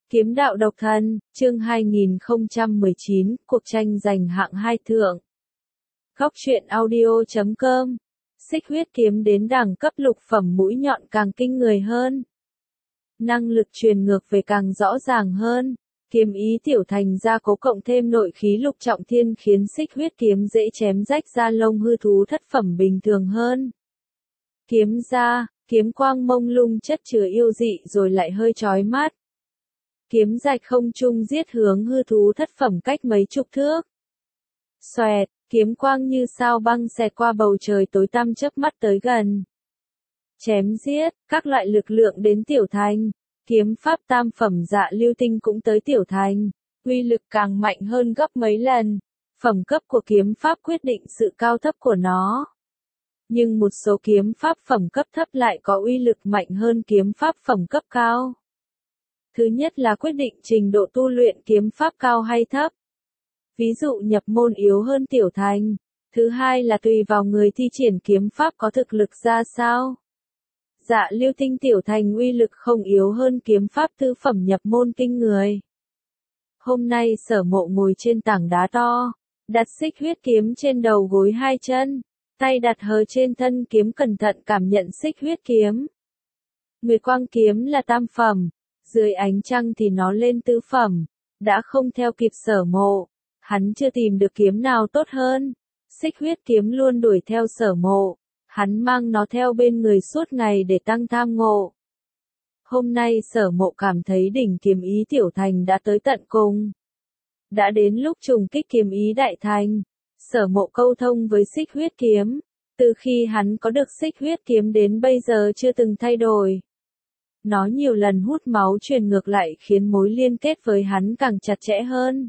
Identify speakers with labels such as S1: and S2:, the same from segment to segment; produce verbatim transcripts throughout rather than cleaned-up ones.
S1: Kiếm đạo độc thân, chương hai nghìn không trăm mười chín, cuộc tranh giành hạng hai thượng. Góc truyện audio chấm com. Xích huyết kiếm đến đẳng cấp lục phẩm mũi nhọn càng kinh người hơn. Năng lực truyền ngược về càng rõ ràng hơn. Kiếm ý tiểu thành gia cố cộng thêm nội khí lục trọng thiên khiến xích huyết kiếm dễ chém rách da lông hư thú thất phẩm bình thường hơn. Kiếm ra, kiếm quang mông lung chất chứa yêu dị rồi lại hơi chói mắt. Kiếm rạch không trung giết hướng hư thú thất phẩm cách mấy chục thước. Xoẹt, kiếm quang như sao băng xẹt qua bầu trời tối tăm chớp mắt tới gần. Chém giết, các loại lực lượng đến tiểu thành. Kiếm pháp tam phẩm dạ lưu tinh cũng tới tiểu thành. Uy lực càng mạnh hơn gấp mấy lần. Phẩm cấp của kiếm pháp quyết định sự cao thấp của nó. Nhưng một số kiếm pháp phẩm cấp thấp lại có uy lực mạnh hơn kiếm pháp phẩm cấp cao. Thứ nhất là quyết định trình độ tu luyện kiếm pháp cao hay thấp. Ví dụ nhập môn yếu hơn tiểu thành. Thứ hai là tùy vào người thi triển kiếm pháp có thực lực ra sao. Dạ lưu tinh tiểu thành uy lực không yếu hơn kiếm pháp tứ phẩm nhập môn kinh người. Hôm nay Sở Mộ ngồi trên tảng đá to, đặt xích huyết kiếm trên đầu gối hai chân, tay đặt hờ trên thân kiếm cẩn thận cảm nhận xích huyết kiếm. Nguyệt quang kiếm là tam phẩm. Dưới ánh trăng thì nó lên tứ phẩm, đã không theo kịp Sở Mộ, hắn chưa tìm được kiếm nào tốt hơn. Xích huyết kiếm luôn đuổi theo Sở Mộ, hắn mang nó theo bên người suốt ngày để tăng tham ngộ. Hôm nay Sở Mộ cảm thấy đỉnh kiếm ý tiểu thành đã tới tận cùng. Đã đến lúc trùng kích kiếm ý đại thành, Sở Mộ câu thông với xích huyết kiếm, từ khi hắn có được xích huyết kiếm đến bây giờ chưa từng thay đổi. Nó nhiều lần hút máu truyền ngược lại khiến mối liên kết với hắn càng chặt chẽ hơn.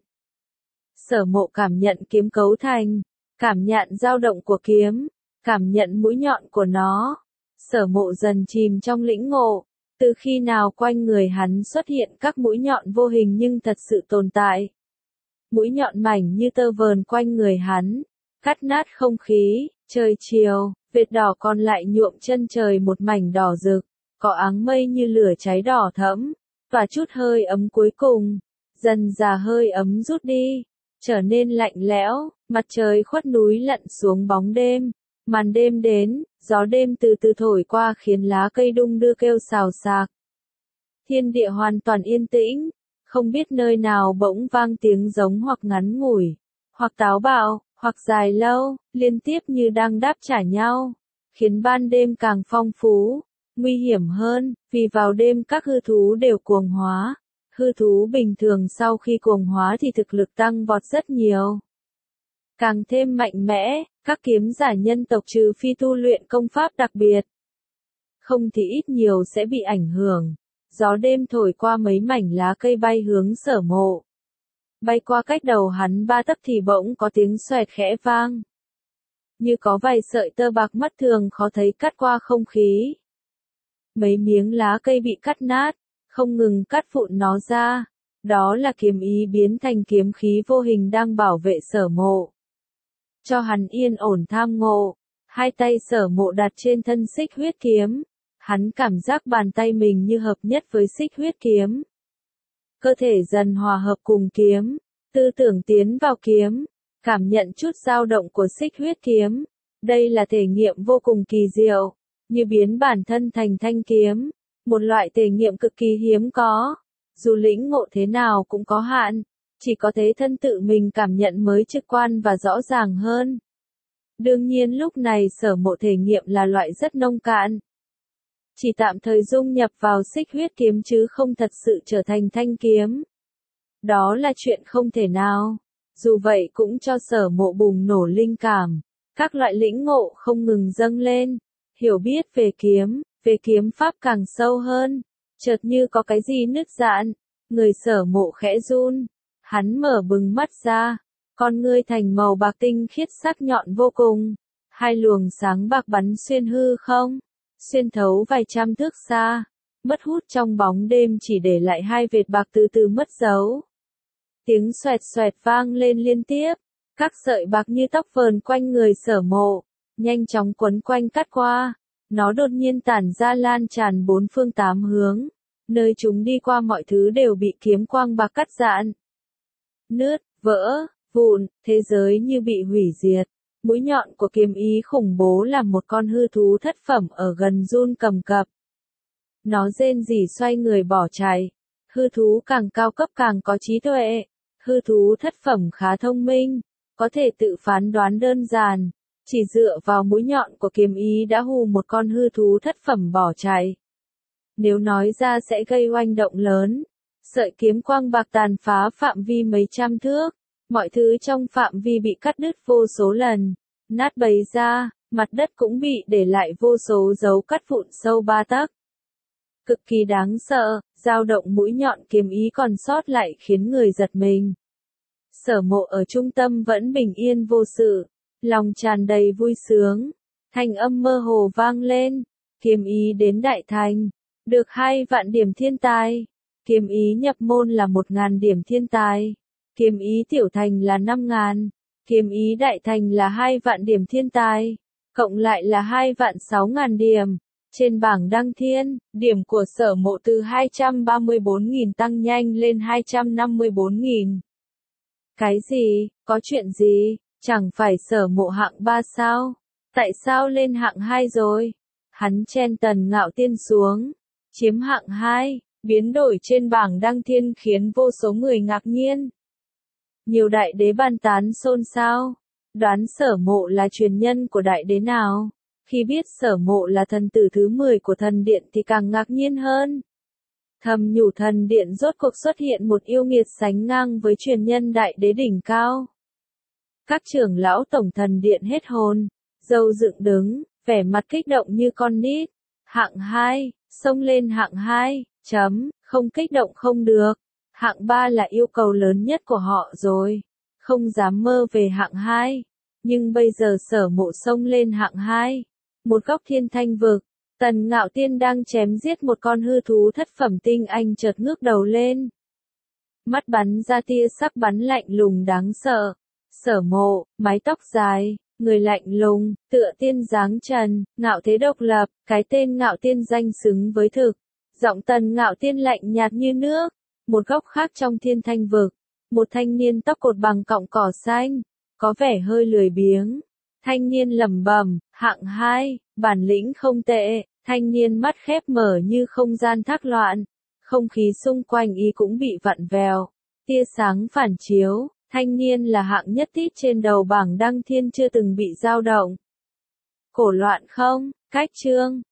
S1: Sở Mộ cảm nhận kiếm cấu thành, cảm nhận dao động của kiếm, cảm nhận mũi nhọn của nó. Sở Mộ dần chìm trong lĩnh ngộ, từ khi nào quanh người hắn xuất hiện các mũi nhọn vô hình nhưng thật sự tồn tại. Mũi nhọn mảnh như tơ vờn quanh người hắn, cắt nát không khí, trời chiều, vệt đỏ còn lại nhuộm chân trời một mảnh đỏ rực. Có áng mây như lửa cháy đỏ thẫm, tỏa chút hơi ấm cuối cùng, dần dà hơi ấm rút đi, trở nên lạnh lẽo, mặt trời khuất núi lặn xuống bóng đêm, màn đêm đến, gió đêm từ từ thổi qua khiến lá cây đung đưa kêu xào xạc. Thiên địa hoàn toàn yên tĩnh, không biết nơi nào bỗng vang tiếng giống hoặc ngắn ngủi, hoặc táo bạo, hoặc dài lâu, liên tiếp như đang đáp trả nhau, khiến ban đêm càng phong phú. Nguy hiểm hơn, vì vào đêm các hư thú đều cuồng hóa. Hư thú bình thường sau khi cuồng hóa thì thực lực tăng vọt rất nhiều. Càng thêm mạnh mẽ, các kiếm giả nhân tộc trừ phi tu luyện công pháp đặc biệt. Không thì ít nhiều sẽ bị ảnh hưởng. Gió đêm thổi qua mấy mảnh lá cây bay hướng Sở Mộ. Bay qua cách đầu hắn ba tấc thì bỗng có tiếng xoẹt khẽ vang. Như có vài sợi tơ bạc mắt thường khó thấy cắt qua không khí. Mấy miếng lá cây bị cắt nát, không ngừng cắt vụn nó ra. Đó là kiếm ý biến thành kiếm khí vô hình đang bảo vệ Sở Mộ. Cho hắn yên ổn tham ngộ, hai tay Sở Mộ đặt trên thân xích huyết kiếm. Hắn cảm giác bàn tay mình như hợp nhất với xích huyết kiếm. Cơ thể dần hòa hợp cùng kiếm, tư tưởng tiến vào kiếm, cảm nhận chút dao động của xích huyết kiếm. Đây là thể nghiệm vô cùng kỳ diệu. Như biến bản thân thành thanh kiếm, một loại thể nghiệm cực kỳ hiếm có, dù lĩnh ngộ thế nào cũng có hạn, chỉ có thế thân tự mình cảm nhận mới trực quan và rõ ràng hơn. Đương nhiên lúc này Sở Mộ thể nghiệm là loại rất nông cạn. Chỉ tạm thời dung nhập vào xích huyết kiếm chứ không thật sự trở thành thanh kiếm. Đó là chuyện không thể nào, dù vậy cũng cho Sở Mộ bùng nổ linh cảm, các loại lĩnh ngộ không ngừng dâng lên. Hiểu biết về kiếm, về kiếm pháp càng sâu hơn, chợt như có cái gì nứt rạn, người Sở Mộ khẽ run, hắn mở bừng mắt ra, con ngươi thành màu bạc tinh khiết sắc nhọn vô cùng, hai luồng sáng bạc bắn xuyên hư không, xuyên thấu vài trăm thước xa, mất hút trong bóng đêm chỉ để lại hai vệt bạc từ từ mất dấu. Tiếng xoẹt xoẹt vang lên liên tiếp, các sợi bạc như tóc vờn quanh người Sở Mộ. Nhanh chóng quấn quanh cắt qua, nó đột nhiên tản ra lan tràn bốn phương tám hướng, nơi chúng đi qua mọi thứ đều bị kiếm quang bạc cắt rạn, nứt, vỡ, vụn, thế giới như bị hủy diệt. Mũi nhọn của kiếm ý khủng bố làm một con hư thú thất phẩm ở gần run cầm cập. Nó rên rỉ xoay người bỏ chạy. Hư thú càng cao cấp càng có trí tuệ. Hư thú thất phẩm khá thông minh, có thể tự phán đoán đơn giản. Chỉ dựa vào mũi nhọn của kiếm ý đã hù một con hư thú thất phẩm bỏ chạy. Nếu nói ra sẽ gây oanh động lớn. Sợi kiếm quang bạc tàn phá phạm vi mấy trăm thước. Mọi thứ trong phạm vi bị cắt đứt vô số lần, nát bấy ra, mặt đất cũng bị để lại vô số dấu cắt vụn sâu ba tấc. Cực kỳ đáng sợ, dao động mũi nhọn kiếm ý còn sót lại khiến người giật mình. Sở Mộ ở trung tâm vẫn bình yên vô sự, lòng tràn đầy vui sướng. Thanh âm mơ hồ vang lên, kiếm ý đến đại thành, được hai vạn điểm thiên tài. Kiếm ý nhập môn là một ngàn điểm thiên tài. Kiếm ý tiểu thành là năm ngàn, kiếm ý đại thành là hai vạn điểm thiên tài, cộng lại là hai vạn sáu ngàn điểm. Trên bảng đăng thiên, điểm của Sở Mộ từ hai trăm ba mươi bốn nghìn tăng nhanh lên hai trăm năm mươi bốn nghìn. Cái gì? Có chuyện gì? Chẳng phải Sở Mộ hạng ba sao? Tại sao lên hạng hai rồi? Hắn chen Tần Ngạo Tiên xuống, chiếm hạng hai, biến đổi trên bảng đăng thiên khiến vô số người ngạc nhiên. Nhiều đại đế bàn tán xôn xao, đoán Sở Mộ là truyền nhân của đại đế nào. Khi biết Sở Mộ là thần tử thứ mười của thần điện thì càng ngạc nhiên hơn. Thầm nhủ thần điện rốt cuộc xuất hiện một yêu nghiệt sánh ngang với truyền nhân đại đế đỉnh cao. Các trưởng lão tổng thần điện hết hồn, râu dựng đứng, vẻ mặt kích động như con nít. Hạng hai, xông lên hạng hai, chấm, không kích động không được. Hạng ba là yêu cầu lớn nhất của họ rồi, không dám mơ về hạng hai. Nhưng bây giờ Sở Mộ xông lên hạng hai. Một góc thiên thanh vực, Tần Ngạo Tiên đang chém giết một con hư thú thất phẩm tinh anh chợt ngước đầu lên. Mắt bắn ra tia sắc bắn lạnh lùng đáng sợ. Sở Mộ, mái tóc dài, người lạnh lùng, tựa tiên dáng trần, ngạo thế độc lập, cái tên Ngạo Tiên danh xứng với thực. Giọng Tần Ngạo Tiên lạnh nhạt như nước. Một góc khác trong thiên thanh vực, một thanh niên tóc cột bằng cọng cỏ xanh, có vẻ hơi lười biếng. Thanh niên lẩm bẩm, hạng hai, bản lĩnh không tệ. Thanh niên mắt khép mở như không gian thác loạn, không khí xung quanh y cũng bị vặn vẹo, tia sáng phản chiếu. Thanh niên là hạng nhất tít trên đầu bảng đăng thiên chưa từng bị dao động. Cổ loạn không, cách chương.